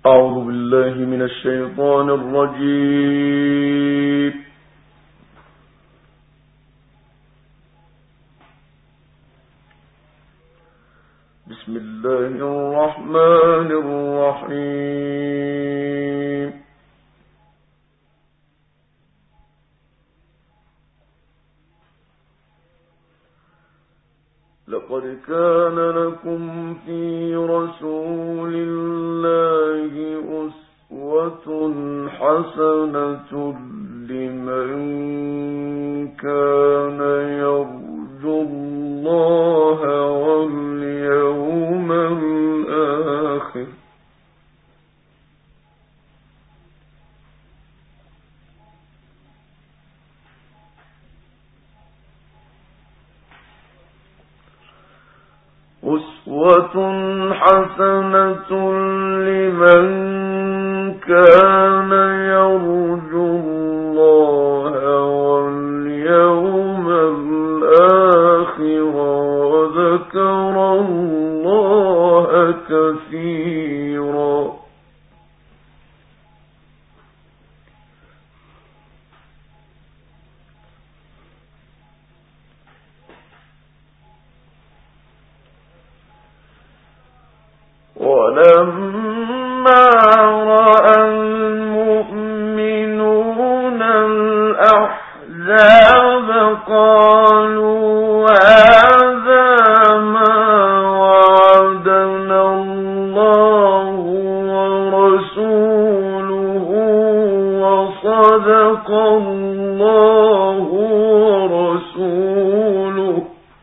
أعوذ بالله من الشيطان الرجيم. بسم الله الرحمن الرحيم. لقد كان لكم في رسول الله أسوة حسنة لمن كان يرجو الله واليوم الآخر أسوة حسنة لمن كان يرجو الله واليوم الآخر وذكر الله كثيرا. ولما رأى المؤمنون الأحزاب قالوا هذا ما وعدنا الله ورسوله وصدق الله ورسوله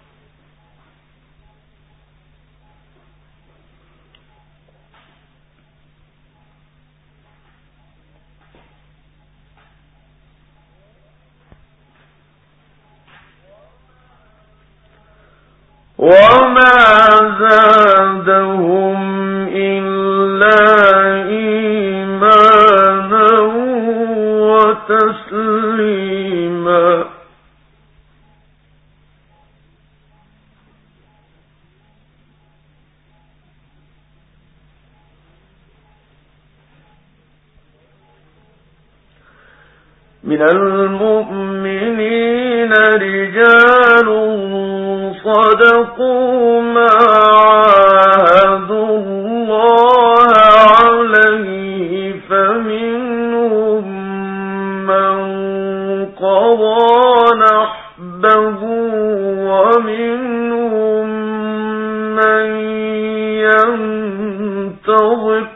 وما زادهم إلا إيمانا وتسليما. من المؤمنين رجال صدقوا ما عاهدوا الله عليه فمنهم من قضى نحبه ومنهم من ينتظر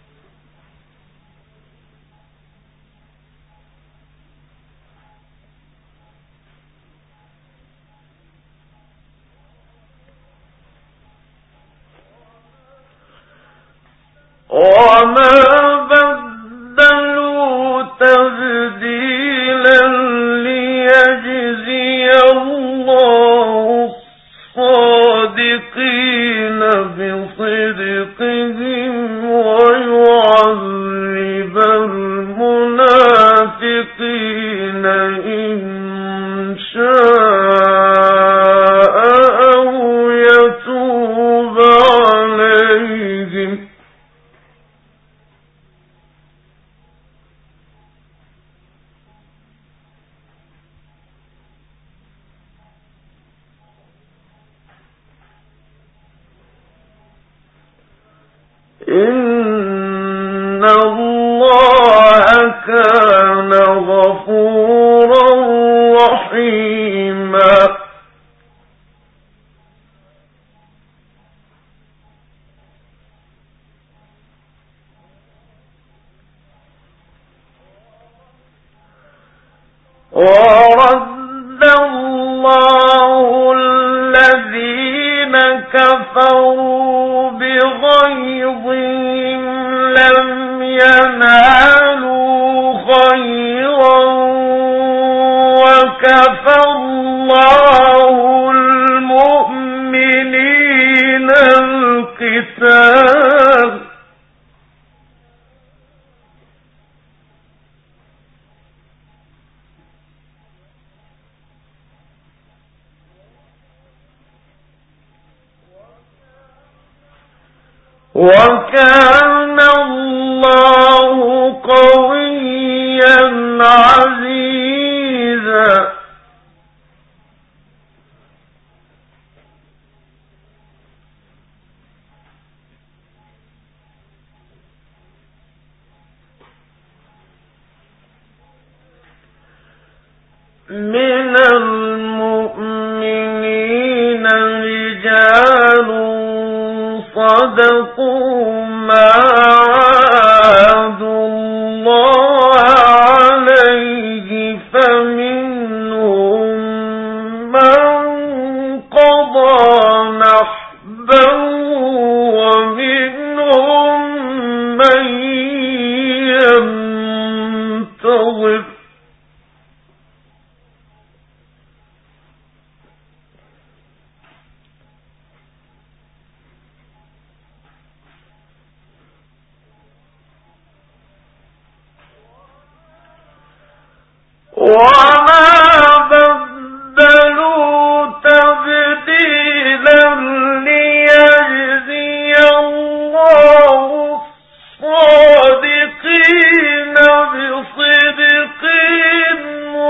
وما بدلوا تبديلا ليجزي الله الصادقين بصدقهم ويعذب المنافقين إن شاء أو يتوب عليهم إن الله كان غفورا رحيما. ورد الله الذين كفروا بغيظهم لم ينالوا خيرا وكفى الله المؤمنين القتال وكان الله من المؤمنين رجال صدقوا ما عاهدوا الله عليه فمنهم من قضى نحبه ومنهم من ينتظر وما بدلوا تبديلا ليجزي الله الصادقين بصدقهم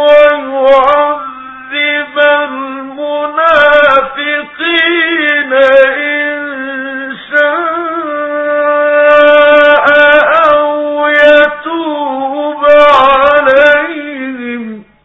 ويعذب المنافقين إن شاء أو يتوب عليهم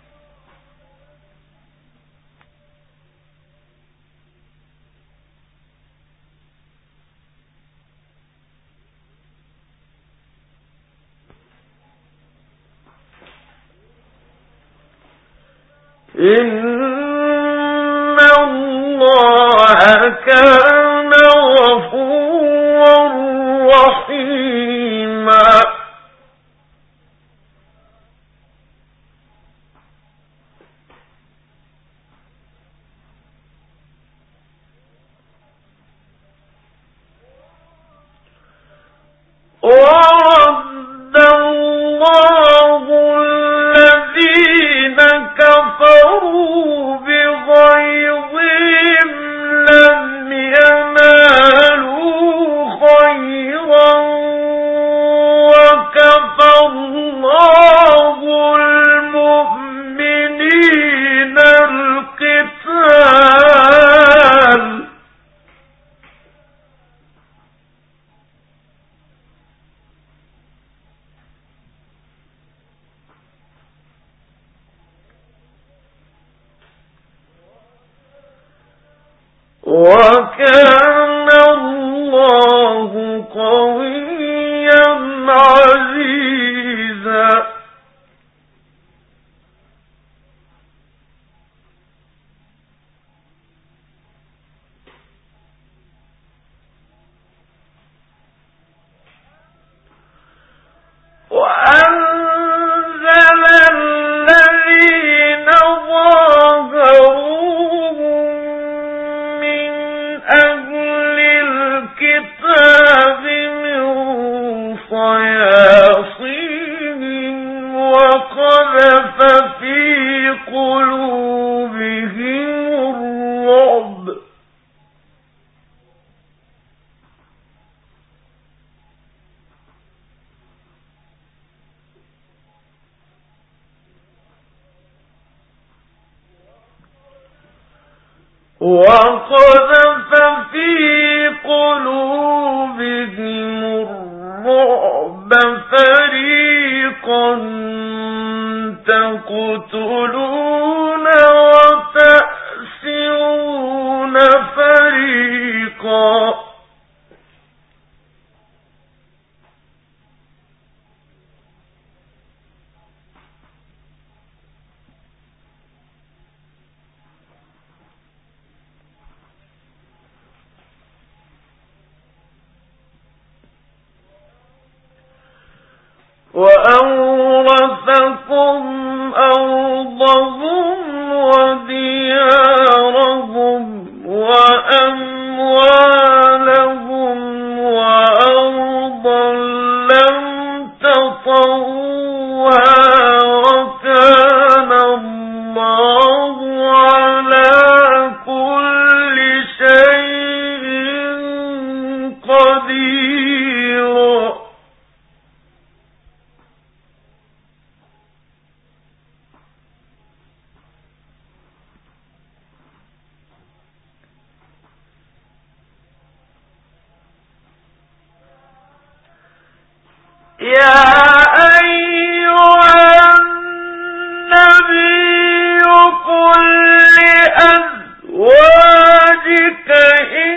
إن الله كان غفورا رحيما ورد الله الذين كفروا بغيظهم لم ينالوا خيرا وكفى الله المؤمنين القتال وكان الله قويا عزيزا وأنزل الذين ظاهروهم من أهل الكتاب من صياصيهم وقذف في قلوبهم الرعب فريقا تقتلون وتأسرون فريقا وأورثكم أرضهم وديارهم وأموالهم وأرضا لم تطئوها وكان الله على كل شيء قدير يا أيها النبي أزواجك إن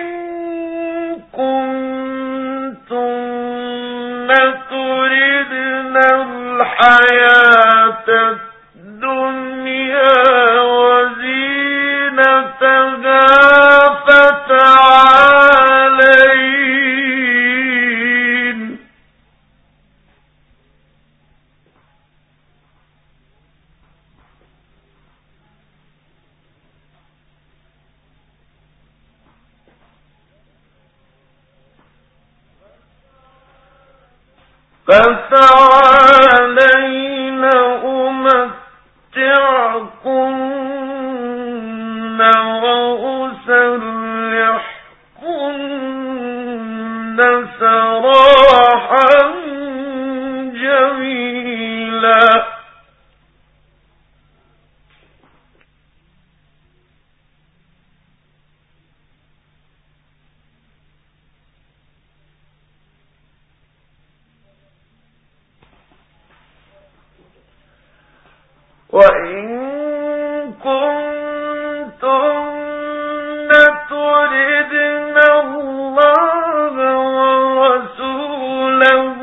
كنتن تردن الحياة الدنيا وزينتها فتعالين. فتعالين أمتعكن وأسرحكن سراحا جميلا. وإن كنتن تردن الله ورسوله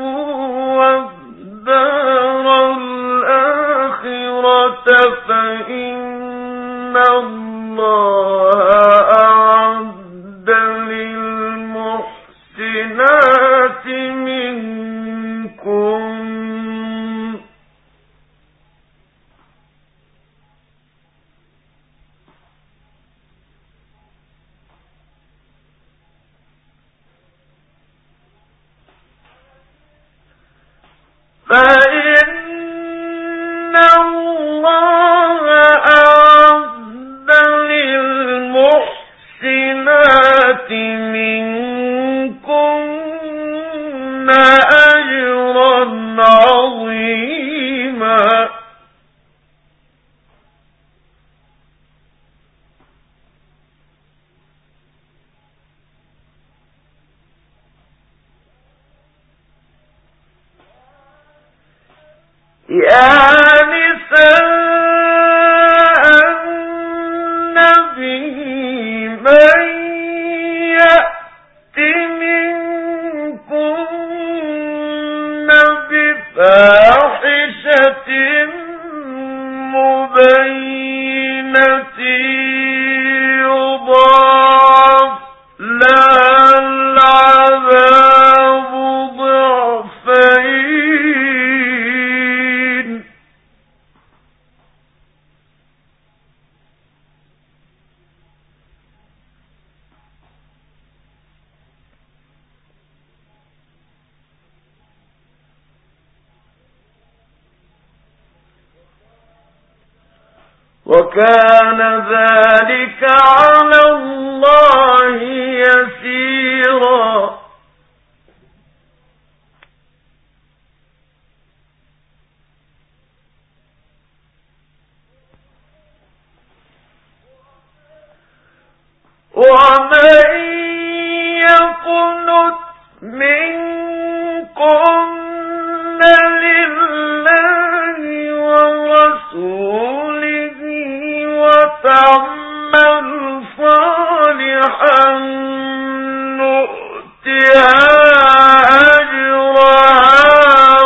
والدار الآخرة فإن الله أعد للمحسنات منكم فإن الله أعد للمحسنات منكن أجرا عظيما. يا نساء النبي من يأت منكن بفاحشة مبينة يضاعف لها العذاب ضعفين. وكان ذلك على الله يسيرا. ومن يقنت منكن لله ورسوله وتعمل صالحا نؤتها أجرها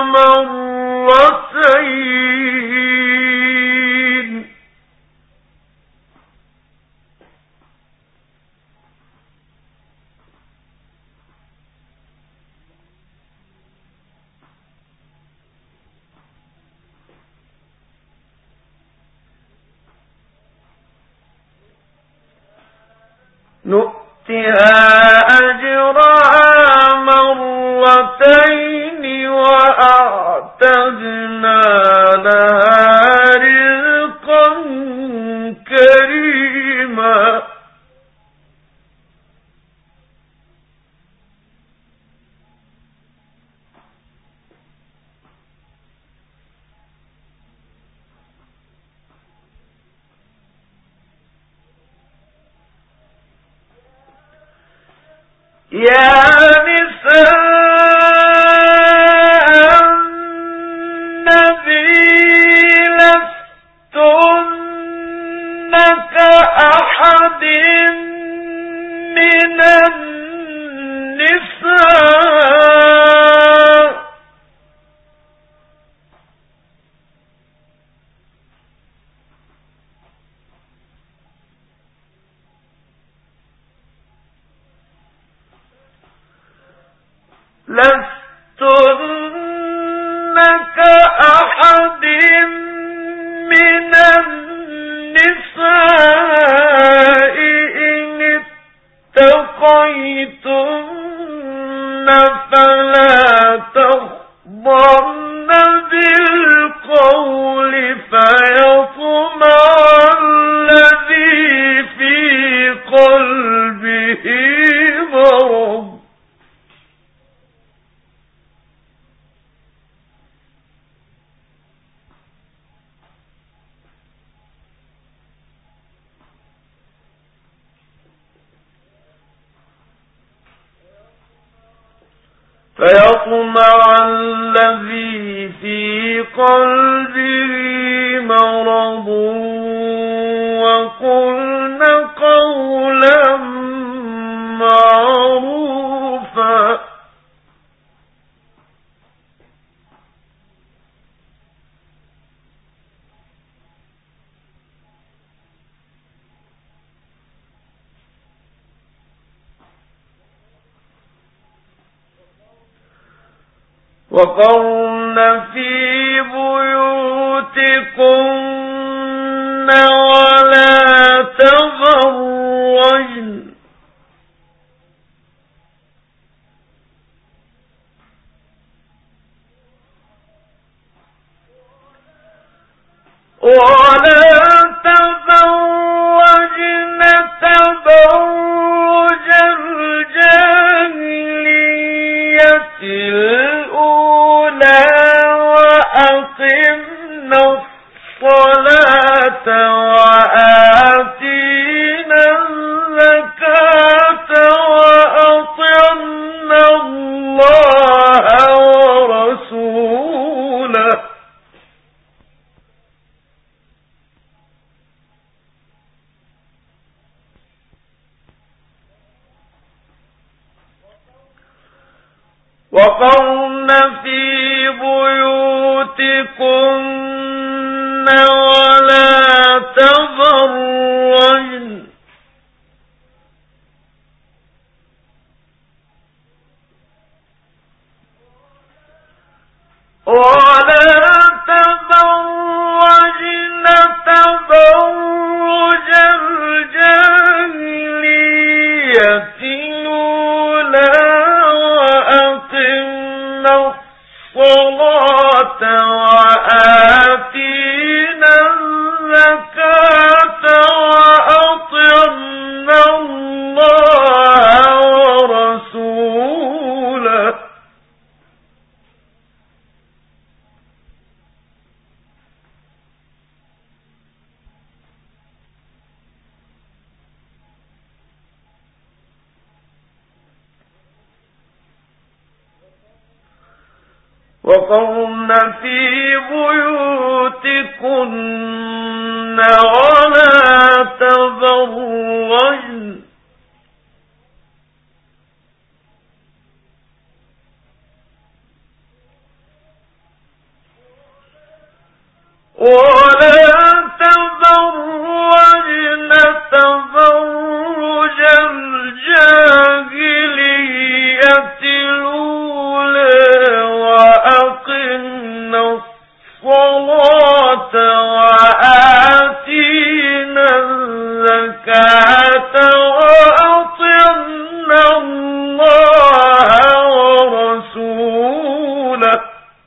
مرتين. نؤتها أجرها مرتين وأعتدنا لها رزقا كريما. يا نساء النبي لستن من النساء إن اتقيتن فلا تخضعن بالقول فيطمع الذي في قلبه مرض وقلن قولا معروفا وقرن في بيوتكن ولا تبرجن تبرج الجاهلية الأولى وأقمنا الصلاة وآتينا الزكاة وأطعنا الله ورسوله وقرن في بيوتكن ولا تبرجن تبرج الجاهلية الأولى وأقمنا الصلاة وآتينا الزكاة وأطعنا الله ورسوله وقرن في بيوتكن ولا تبرجن تبرج الجاهلية الأولى وأقمنا الصلاة وآتينا الزكاة وأطعنا الله ورسوله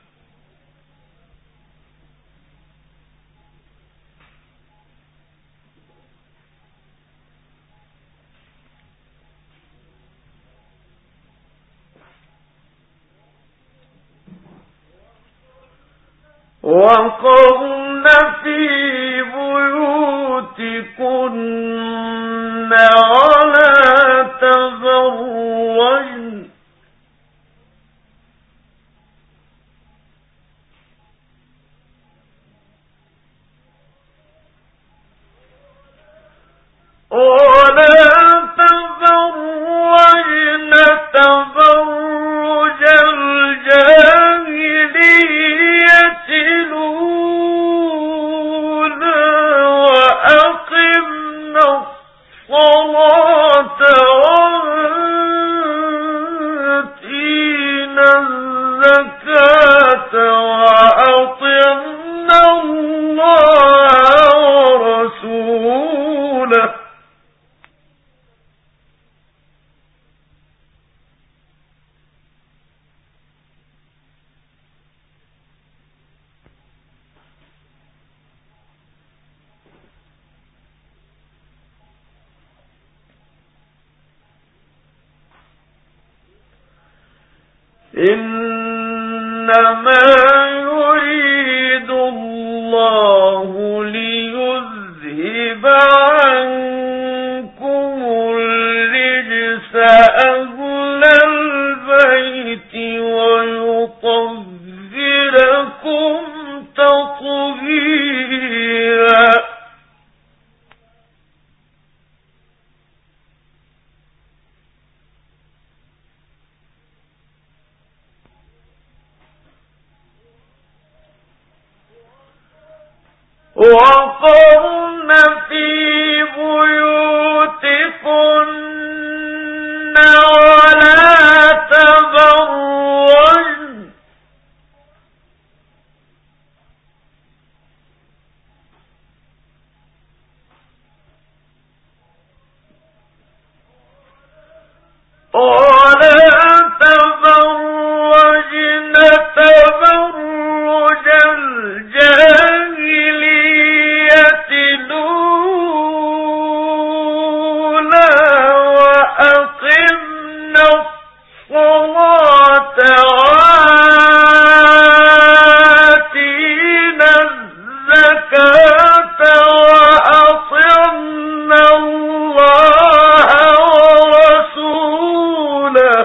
وقرن في بيوتكن ولا تبرجن تبرج الجاهلية الأولى وأقمنا الصلاة وآتينا الزكاة وأطعنا إنما يريد الله ليذهب عنكم الرجس أهل البيت ويطهركم تطهيرا. وقرن في بيوتكن ولا تبرجن تبرج الجاهلية الأولى وأقمنا الصلاة وآتينا الزكاة وأطعنا الله ورسوله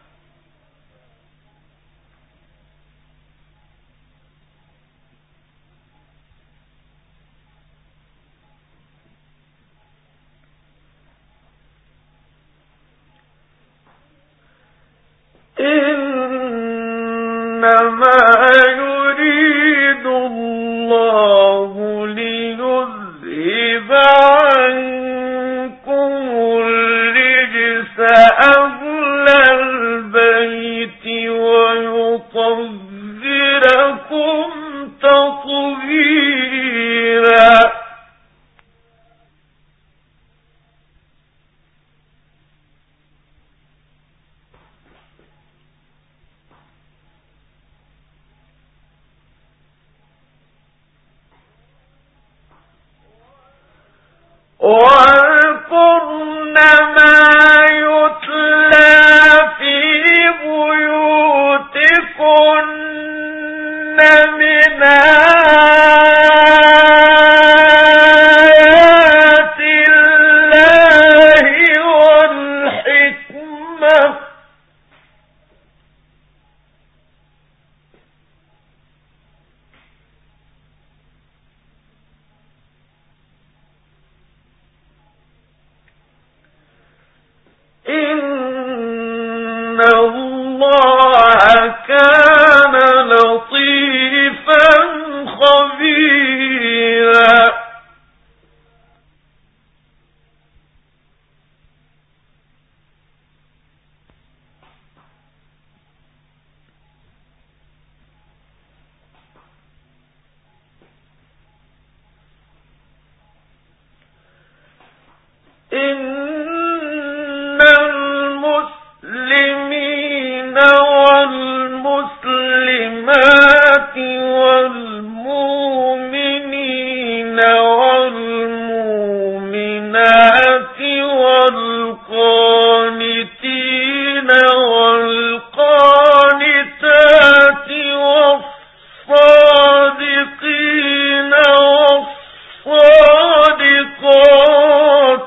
إنما يريد الله ليذهب عنكم الرجس أهل البيت ويطهركم تطهيرا. واذكرن ما يتلى في بيوتكن من آيات الله والحكمة إن الله كان لطيفا خبيرا. إن المسلمين والمسلمات والمؤمنين والمؤمنات والقانتين والقانتات والصادقين والصادقات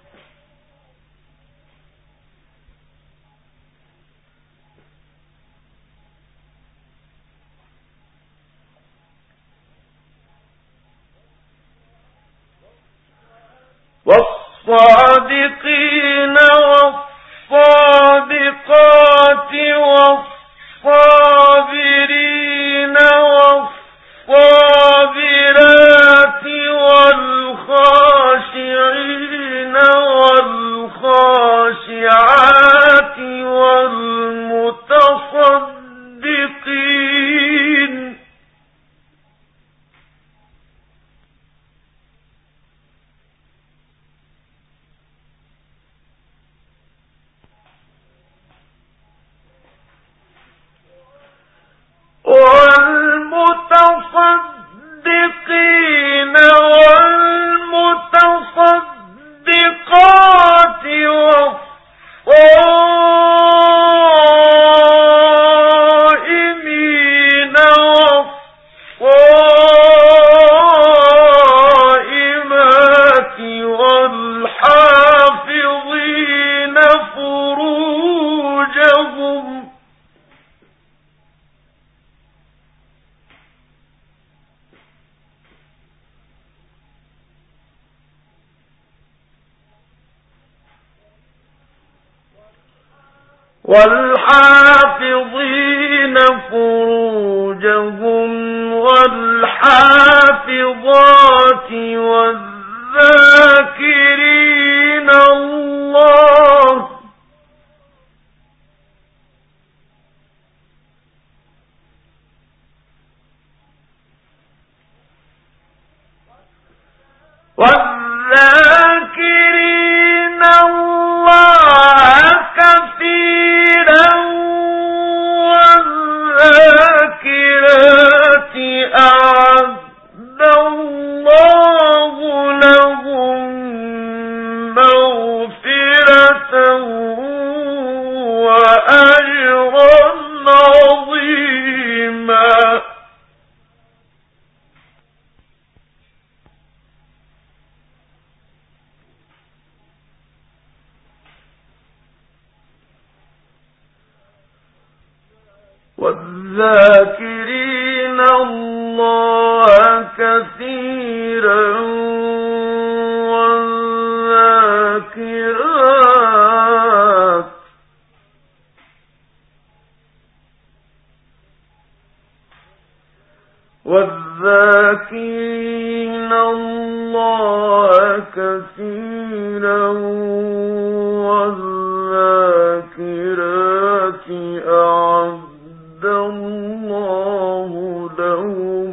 والصادقات والصابرين والصابرات والخاشعين والخاشعات والمتصدقين والحافظين فروجهم والحافظات والذاكرين الله كثيرا والذاكرات أعد الله لهم مغفرة وأجرا عظيما والذاكرين الله كثيرا والذاكرات الله كثيرا والذاكرات أعد الله لهم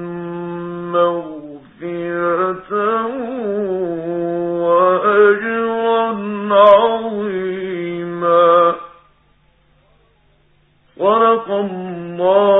مغفرة وأجرا عظيما. صدق الله